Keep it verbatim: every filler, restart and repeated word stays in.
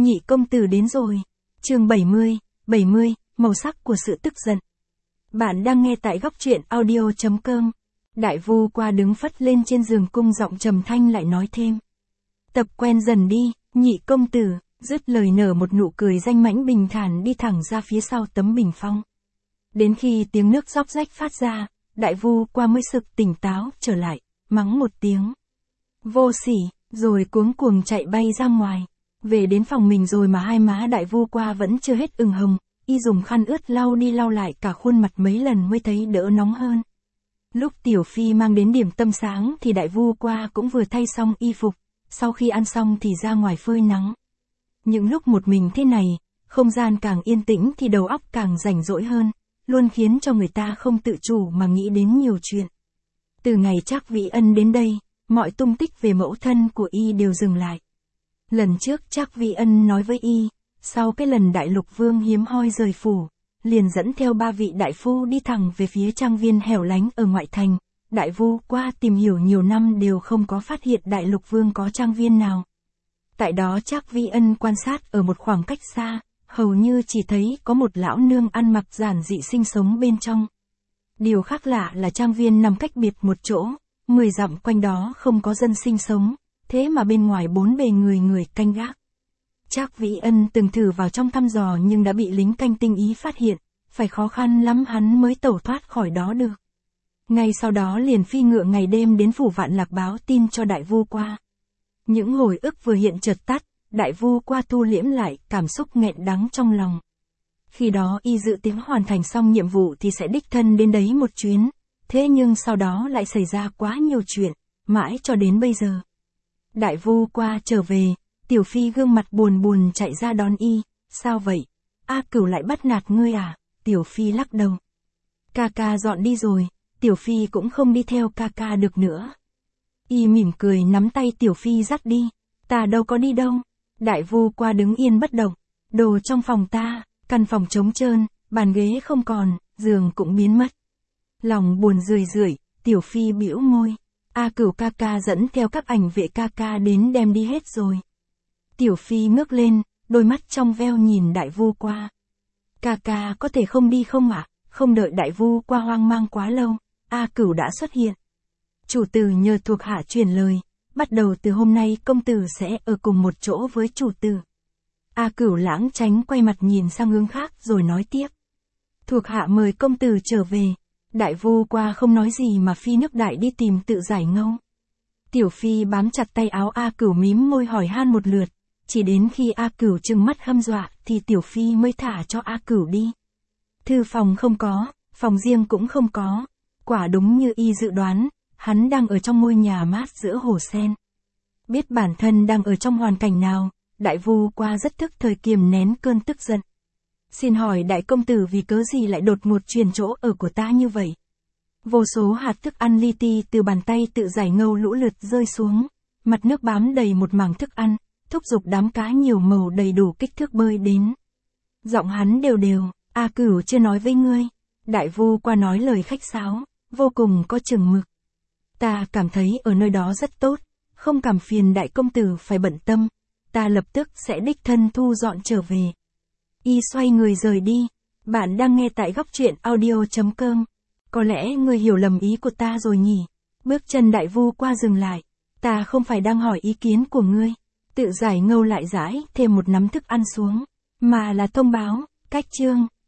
Nhị công tử đến rồi. Chương bảy mươi, bảy mươi, màu sắc của sự tức giận. Bạn đang nghe tại góc truyện audio chấm com. Đại Vu qua đứng phất lên trên giường cung giọng trầm thanh lại nói thêm. Tập quen dần đi, nhị công tử, dứt lời nở một nụ cười danh mãnh bình thản đi thẳng ra phía sau tấm bình phong. Đến khi tiếng nước róc rách phát ra, Đại Vu qua mới sực tỉnh táo trở lại, mắng một tiếng. Vô sỉ, rồi cuống cuồng chạy bay ra ngoài. Về đến phòng mình rồi mà hai má Đại Vu qua vẫn chưa hết ửng hồng, y dùng khăn ướt lau đi lau lại cả khuôn mặt mấy lần mới thấy đỡ nóng hơn. Lúc Tiểu Phi mang đến điểm tâm sáng thì Đại Vu qua cũng vừa thay xong y phục, sau khi ăn xong thì ra ngoài phơi nắng. Những lúc một mình thế này, không gian càng yên tĩnh thì đầu óc càng rảnh rỗi hơn, luôn khiến cho người ta không tự chủ mà nghĩ đến nhiều chuyện. Từ ngày Trác Vĩ Ân đến đây, mọi tung tích về mẫu thân của y đều dừng lại. Lần trước Trác Vĩ Ân nói với y, sau cái lần Đại Lục Vương hiếm hoi rời phủ, liền dẫn theo ba vị đại phu đi thẳng về phía trang viên hẻo lánh ở ngoại thành. Đại Vu qua tìm hiểu nhiều năm đều không có phát hiện Đại Lục Vương có trang viên nào. Tại đó Trác Vĩ Ân quan sát ở một khoảng cách xa, hầu như chỉ thấy có một lão nương ăn mặc giản dị sinh sống bên trong. Điều khác lạ là trang viên nằm cách biệt một chỗ, mười dặm quanh đó không có dân sinh sống, thế mà bên ngoài bốn bề người người canh gác. Trác Vĩ Ân từng thử vào trong thăm dò nhưng đã bị lính canh tinh ý phát hiện, phải khó khăn lắm hắn mới tẩu thoát khỏi đó được. Ngay sau đó liền phi ngựa ngày đêm đến phủ Vạn Lạc báo tin cho Đại Vu qua. Những hồi ức vừa hiện chợt tắt, Đại Vu qua thu liễm lại cảm xúc nghẹn đắng trong lòng. Khi đó y dự tính hoàn thành xong nhiệm vụ thì sẽ đích thân đến đấy một chuyến, thế nhưng sau đó lại xảy ra quá nhiều chuyện, mãi cho đến bây giờ. Đại Vu qua trở về, Tiểu Phi gương mặt buồn buồn chạy ra đón y, sao vậy? A Cửu lại bắt nạt ngươi à? Tiểu Phi lắc đầu. Ca ca dọn đi rồi, Tiểu Phi cũng không đi theo ca ca được nữa. Y mỉm cười nắm tay Tiểu Phi dắt đi, ta đâu có đi đâu. Đại Vu qua đứng yên bất động, đồ trong phòng ta, căn phòng trống trơn, bàn ghế không còn, giường cũng biến mất. Lòng buồn rười rượi, Tiểu Phi bĩu môi. A Cửu ca ca dẫn theo các ảnh vệ ca ca đến đem đi hết rồi. Tiểu Phi ngước lên, đôi mắt trong veo nhìn Đại Vu qua. Ca ca có thể không đi không ạ? Không đợi Đại Vu qua hoang mang quá lâu, A Cửu đã xuất hiện. Chủ tử nhờ thuộc hạ truyền lời, bắt đầu từ hôm nay công tử sẽ ở cùng một chỗ với chủ tử. A Cửu lãng tránh quay mặt nhìn sang hướng khác rồi nói tiếp. Thuộc hạ mời công tử trở về. Đại Vu qua không nói gì mà phi nước đại đi tìm tự giải ngâu. Tiểu Phi bám chặt tay áo A Cửu mím môi hỏi han một lượt, chỉ đến khi A Cửu trừng mắt hăm dọa thì Tiểu Phi mới thả cho A Cửu đi. Thư phòng không có, phòng riêng cũng không có, quả đúng như y dự đoán, hắn đang ở trong ngôi nhà mát giữa hồ sen. Biết bản thân đang ở trong hoàn cảnh nào, Đại Vu qua rất thức thời kiềm nén cơn tức giận. Xin hỏi đại công tử vì cớ gì lại đột ngột chuyển chỗ ở của ta như vậy? Vô số hạt thức ăn li ti từ bàn tay tự giải ngâu lũ lượt rơi xuống, mặt nước bám đầy một mảng thức ăn, thúc giục đám cá nhiều màu đầy đủ kích thước bơi đến. Giọng hắn đều đều, A Cửu chưa nói với ngươi. Đại Vu qua nói lời khách sáo, vô cùng có chừng mực. Ta cảm thấy ở nơi đó rất tốt, không cảm phiền đại công tử phải bận tâm, ta lập tức sẽ đích thân thu dọn trở về. Y xoay người rời đi. Bạn đang nghe tại góc truyện audio chấm com. Có lẽ ngươi hiểu lầm ý của ta rồi nhỉ? Bước chân Đại Vu qua dừng lại. Ta không phải đang hỏi ý kiến của ngươi. Tự giải ngâu lại rãi thêm một nắm thức ăn xuống, mà là thông báo, cách chương,